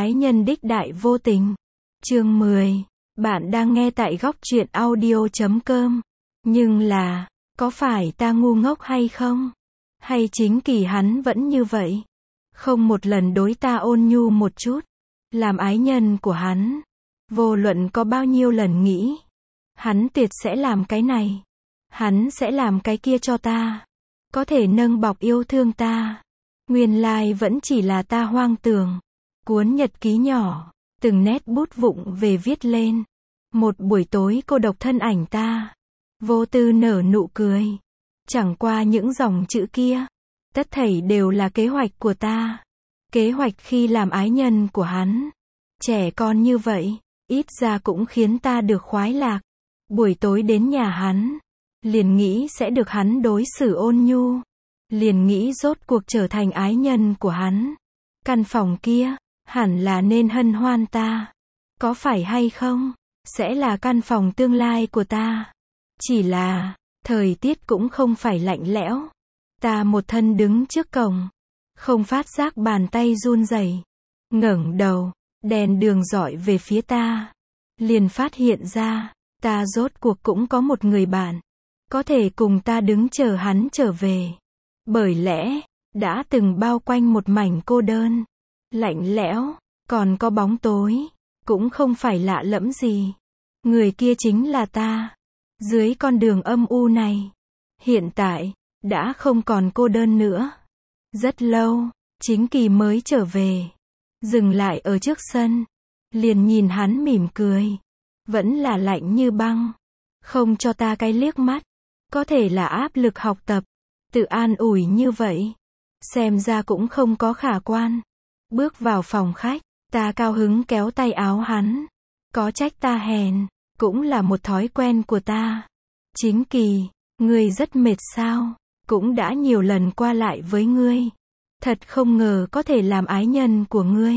Ái nhân đích đại vô tình. Chương 10. Bạn đang nghe tại góc truyện audio.com. Nhưng là, có phải ta ngu ngốc hay không? Hay chính Kỳ hắn vẫn như vậy? Không một lần đối ta ôn nhu một chút. Làm ái nhân của hắn. Vô luận có bao nhiêu lần nghĩ. Hắn tuyệt sẽ làm cái này. Hắn sẽ làm cái kia cho ta. Có thể nâng bọc yêu thương ta. Nguyên lai vẫn chỉ là ta hoang tưởng. Cuốn nhật ký nhỏ, từng nét bút vụng về viết lên. Một buổi tối cô độc thân ảnh ta. Vô tư nở nụ cười. Chẳng qua những dòng chữ kia. Tất thảy đều là kế hoạch của ta. Kế hoạch khi làm ái nhân của hắn. Trẻ con như vậy, ít ra cũng khiến ta được khoái lạc. Buổi tối đến nhà hắn. Liền nghĩ sẽ được hắn đối xử ôn nhu. Liền nghĩ rốt cuộc trở thành ái nhân của hắn. Căn phòng kia, hẳn là nên hân hoan ta. Có phải hay không? Sẽ là căn phòng tương lai của ta. Chỉ là, thời tiết cũng không phải lạnh lẽo. Ta một thân đứng trước cổng. Không phát giác bàn tay run rẩy. Ngẩng đầu, đèn đường rọi về phía ta. Liền phát hiện ra, ta rốt cuộc cũng có một người bạn. Có thể cùng ta đứng chờ hắn trở về. Bởi lẽ, đã từng bao quanh một mảnh cô đơn. Lạnh lẽo, còn có bóng tối. Cũng không phải lạ lẫm gì. Người kia chính là ta. Dưới con đường âm u này. Hiện tại, đã không còn cô đơn nữa. Rất lâu, chính Kỳ mới trở về. Dừng lại ở trước sân. Liền nhìn hắn mỉm cười. Vẫn là lạnh như băng. Không cho ta cái liếc mắt. Có thể là áp lực học tập. Tự an ủi như vậy. Xem ra cũng không có khả quan. Bước vào phòng khách. Ta cao hứng kéo tay áo hắn. Có trách ta hèn. Cũng là một thói quen của ta. Chính Kỳ, ngươi rất mệt sao? Cũng đã nhiều lần qua lại với ngươi. Thật không ngờ có thể làm ái nhân của ngươi.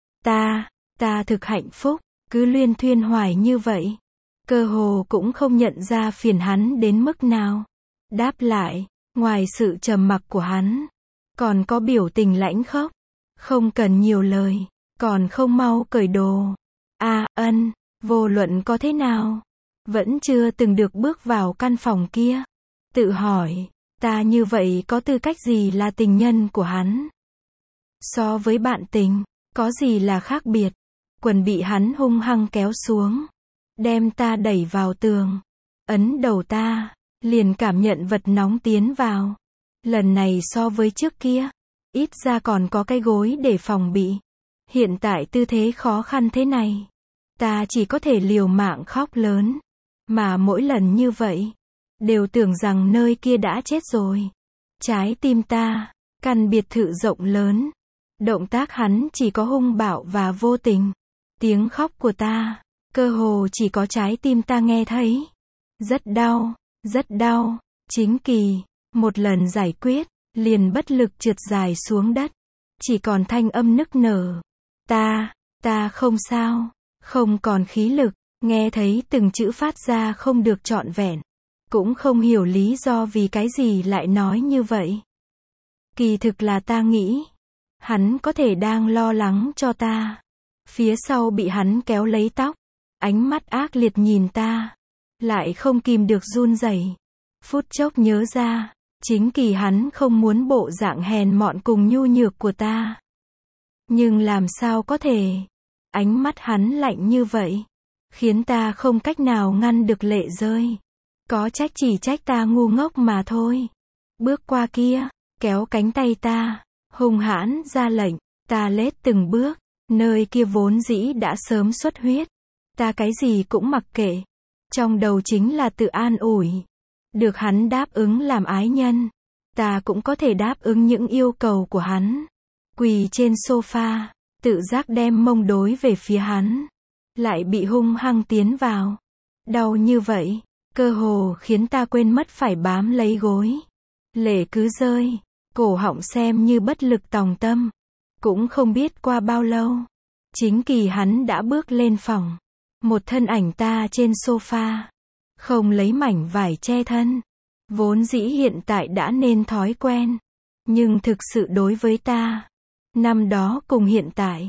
Ta thực hạnh phúc. Cứ luyên thuyên hoài như vậy. Cơ hồ cũng không nhận ra phiền hắn đến mức nào. Đáp lại, ngoài sự trầm mặc của hắn, còn có biểu tình lãnh khốc. Không cần nhiều lời, còn không mau cởi đồ. Ân, vô luận có thế nào, vẫn chưa từng được bước vào căn phòng kia. Tự hỏi, ta như vậy có tư cách gì là tình nhân của hắn? So với bạn tình, có gì là khác biệt? Quần bị hắn hung hăng kéo xuống. Đem ta đẩy vào tường. Ấn đầu ta. Liền cảm nhận vật nóng tiến vào. Lần này so với trước kia. Ít ra còn có cái gối để phòng bị. Hiện tại tư thế khó khăn thế này. Ta chỉ có thể liều mạng khóc lớn. Mà mỗi lần như vậy. Đều tưởng rằng nơi kia đã chết rồi. Trái tim ta. Căn biệt thự rộng lớn. Động tác hắn chỉ có hung bạo và vô tình. Tiếng khóc của ta. Cơ hồ chỉ có trái tim ta nghe thấy. Rất đau. Rất đau. Chính Kỳ. Một lần giải quyết. Liền bất lực trượt dài xuống đất. Chỉ còn thanh âm nức nở. Ta không sao. Không còn khí lực. Nghe thấy từng chữ phát ra không được trọn vẹn. Cũng không hiểu lý do vì cái gì lại nói như vậy. Kỳ thực là ta nghĩ. Hắn có thể đang lo lắng cho ta. Phía sau bị hắn kéo lấy tóc. Ánh mắt ác liệt nhìn ta. Lại không kìm được run rẩy. Phút chốc nhớ ra. Chính Kỳ hắn không muốn bộ dạng hèn mọn cùng nhu nhược của ta. Nhưng làm sao có thể. Ánh mắt hắn lạnh như vậy. Khiến ta không cách nào ngăn được lệ rơi. Có trách chỉ trách ta ngu ngốc mà thôi. Bước qua kia. Kéo cánh tay ta. Hung hãn ra lệnh. Ta lết từng bước. Nơi kia vốn dĩ đã sớm xuất huyết. Ta cái gì cũng mặc kệ. Trong đầu chính là tự an ủi. Được hắn đáp ứng làm ái nhân. Ta cũng có thể đáp ứng những yêu cầu của hắn. Quỳ trên sofa. Tự giác đem mông đối về phía hắn. Lại bị hung hăng tiến vào. Đau như vậy. Cơ hồ khiến ta quên mất phải bám lấy gối. Lệ cứ rơi. Cổ họng xem như bất lực tòng tâm. Cũng không biết qua bao lâu. Chính Kỳ hắn đã bước lên phòng. Một thân ảnh ta trên sofa. Không lấy mảnh vải che thân. Vốn dĩ hiện tại đã nên thói quen. Nhưng thực sự đối với ta. Năm đó cùng hiện tại.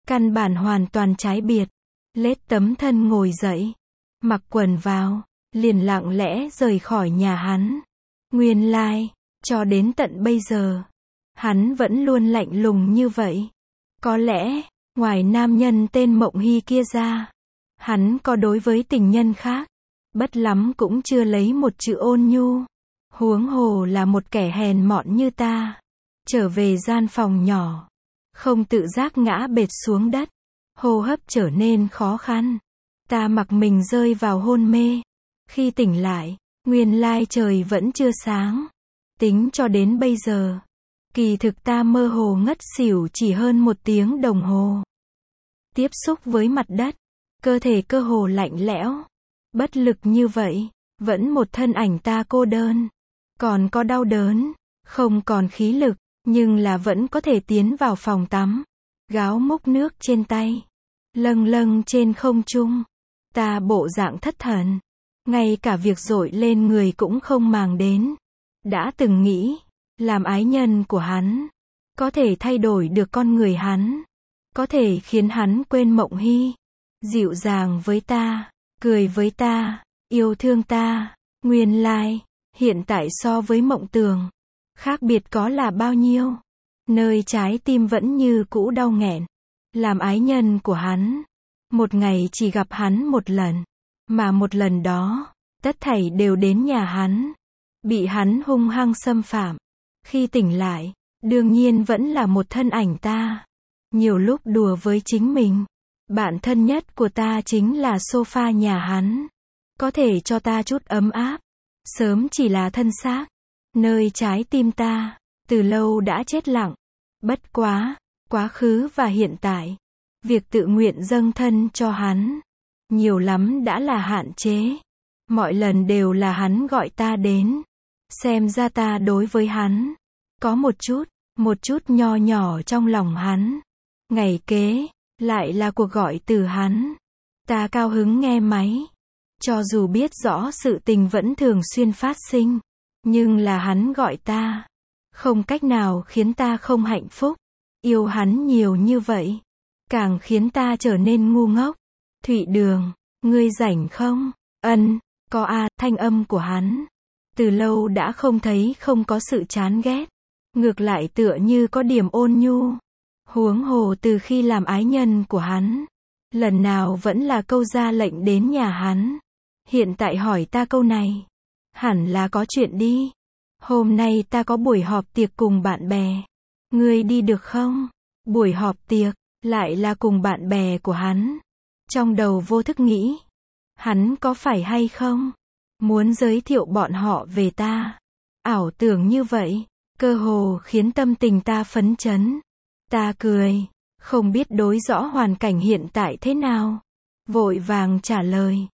Căn bản hoàn toàn trái biệt. Lết tấm thân ngồi dậy, mặc quần vào, liền lặng lẽ rời khỏi nhà hắn. Nguyên lai, cho đến tận bây giờ, hắn vẫn luôn lạnh lùng như vậy. Có lẽ, ngoài nam nhân tên Mộng Hy kia ra, hắn có đối với tình nhân khác, bất lắm cũng chưa lấy một chữ ôn nhu. Huống hồ là một kẻ hèn mọn như ta. Trở về gian phòng nhỏ, không tự giác ngã bệt xuống đất, hô hấp trở nên khó khăn. Ta mặc mình rơi vào hôn mê. Khi tỉnh lại, nguyên lai trời vẫn chưa sáng. Tính cho đến bây giờ, kỳ thực ta mơ hồ ngất xỉu chỉ hơn 1 tiếng đồng hồ. Tiếp xúc với mặt đất, cơ thể cơ hồ lạnh lẽo, bất lực như vậy, vẫn một thân ảnh ta cô đơn. Còn có đau đớn, không còn khí lực, nhưng là vẫn có thể tiến vào phòng tắm. Gáo múc nước trên tay, lâng lâng trên không trung. Ta bộ dạng thất thần, ngay cả việc dội lên người cũng không màng đến. Đã từng nghĩ, làm ái nhân của hắn, có thể thay đổi được con người hắn, có thể khiến hắn quên Mộng Hy, dịu dàng với ta, cười với ta, yêu thương ta. Nguyên lai, hiện tại so với mộng tưởng, khác biệt có là bao nhiêu. Nơi trái tim vẫn như cũ đau nghẹn. Làm ái nhân của hắn, một ngày chỉ gặp hắn một lần, mà một lần đó, tất thảy đều đến nhà hắn, bị hắn hung hăng xâm phạm. Khi tỉnh lại, đương nhiên vẫn là một thân ảnh ta. Nhiều lúc đùa với chính mình, bạn thân nhất của ta chính là sofa nhà hắn, có thể cho ta chút ấm áp. Sớm chỉ là thân xác, nơi trái tim ta, từ lâu đã chết lặng. Bất quá, quá khứ và hiện tại, việc tự nguyện dâng thân cho hắn, nhiều lắm đã là hạn chế. Mọi lần đều là hắn gọi ta đến. Xem ra ta đối với hắn, có một chút nho nhỏ trong lòng hắn. Ngày kế, lại là cuộc gọi từ hắn. Ta cao hứng nghe máy. Cho dù biết rõ sự tình vẫn thường xuyên phát sinh, nhưng là hắn gọi ta, không cách nào khiến ta không hạnh phúc. Yêu hắn nhiều như vậy, càng khiến ta trở nên ngu ngốc. Thụy Đường, ngươi rảnh không? Ân, có a. Thanh âm của hắn, từ lâu đã không thấy không có sự chán ghét, ngược lại tựa như có điểm ôn nhu. Huống hồ từ khi làm ái nhân của hắn, lần nào vẫn là câu ra lệnh đến nhà hắn. Hiện tại hỏi ta câu này, hẳn là có chuyện đi. Hôm nay ta có buổi họp tiệc cùng bạn bè. Ngươi đi được không? Buổi họp tiệc, lại là cùng bạn bè của hắn. Trong đầu vô thức nghĩ, hắn có phải hay không muốn giới thiệu bọn họ về ta. Ảo tưởng như vậy, cơ hồ khiến tâm tình ta phấn chấn. Ta cười, không biết đối rõ hoàn cảnh hiện tại thế nào. Vội vàng trả lời,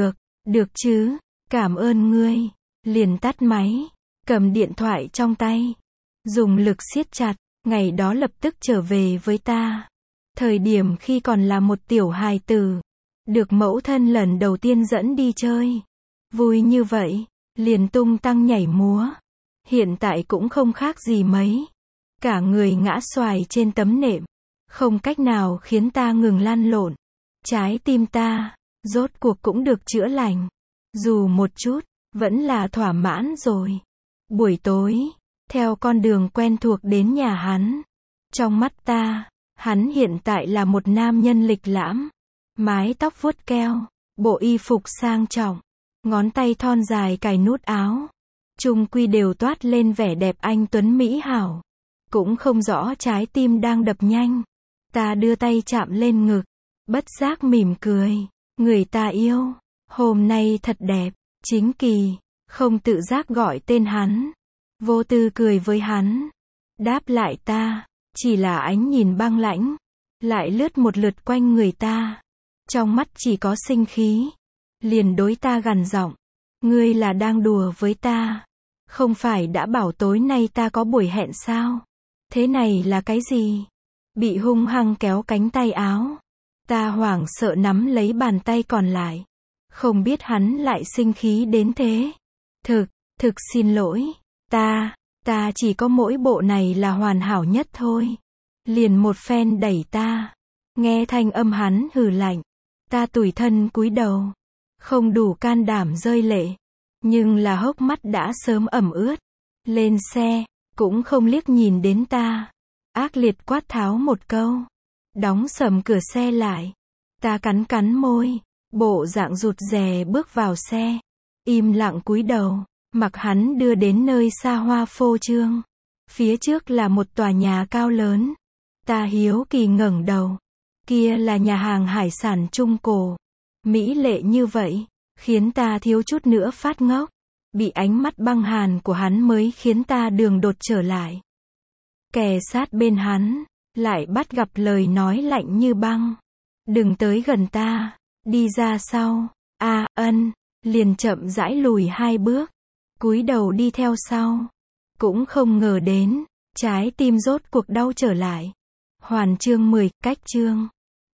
được chứ, cảm ơn ngươi. Liền tắt máy, cầm điện thoại trong tay, dùng lực siết chặt. Ngày đó lập tức trở về với ta. Thời điểm khi còn là một tiểu hài tử, được mẫu thân lần đầu tiên dẫn đi chơi. Vui như vậy, liền tung tăng nhảy múa. Hiện tại cũng không khác gì mấy. Cả người ngã xoài trên tấm nệm, không cách nào khiến ta ngừng lăn lộn. Trái tim ta, rốt cuộc cũng được chữa lành. Dù một chút, vẫn là thỏa mãn rồi. Buổi tối, theo con đường quen thuộc đến nhà hắn. Trong mắt ta, hắn hiện tại là một nam nhân lịch lãm. Mái tóc vuốt keo, bộ y phục sang trọng, ngón tay thon dài cài nút áo. Chung quy đều toát lên vẻ đẹp anh tuấn mỹ hảo. Cũng không rõ trái tim đang đập nhanh. Ta đưa tay chạm lên ngực, bất giác mỉm cười. Người ta yêu, hôm nay thật đẹp. Chính Kỳ, không tự giác gọi tên hắn. Vô tư cười với hắn. Đáp lại ta, chỉ là ánh nhìn băng lãnh, lại lướt một lượt quanh người ta. Trong mắt chỉ có sinh khí. Liền đối ta gằn giọng, ngươi là đang đùa với ta. Không phải đã bảo tối nay ta có buổi hẹn sao? Thế này là cái gì? Bị hung hăng kéo cánh tay áo. Ta hoảng sợ nắm lấy bàn tay còn lại. Không biết hắn lại sinh khí đến thế. Thực xin lỗi. Ta chỉ có mỗi bộ này là hoàn hảo nhất thôi. Liền một phen đẩy ta. Nghe thanh âm hắn hừ lạnh, ta tủi thân cúi đầu, không đủ can đảm rơi lệ, nhưng là hốc mắt đã sớm ẩm ướt. Lên xe, cũng không liếc nhìn đến ta, ác liệt quát tháo một câu, đóng sầm cửa xe lại. Ta cắn cắn môi, bộ dạng rụt rè bước vào xe, im lặng cúi đầu, mặc hắn đưa đến nơi xa hoa phô trương. Phía trước là một tòa nhà cao lớn. Ta hiếu kỳ ngẩng đầu. Kia là nhà hàng hải sản Trung Cổ. Mỹ lệ như vậy, khiến ta thiếu chút nữa phát ngốc. Bị ánh mắt băng hàn của hắn mới khiến ta đường đột trở lại. Kề sát bên hắn, lại bắt gặp lời nói lạnh như băng. Đừng tới gần ta, đi ra sau. Ân, liền chậm rãi lùi 2 bước, cúi đầu đi theo sau. Cũng không ngờ đến, trái tim rốt cuộc đau trở lại. Hoàn chương 10, cách chương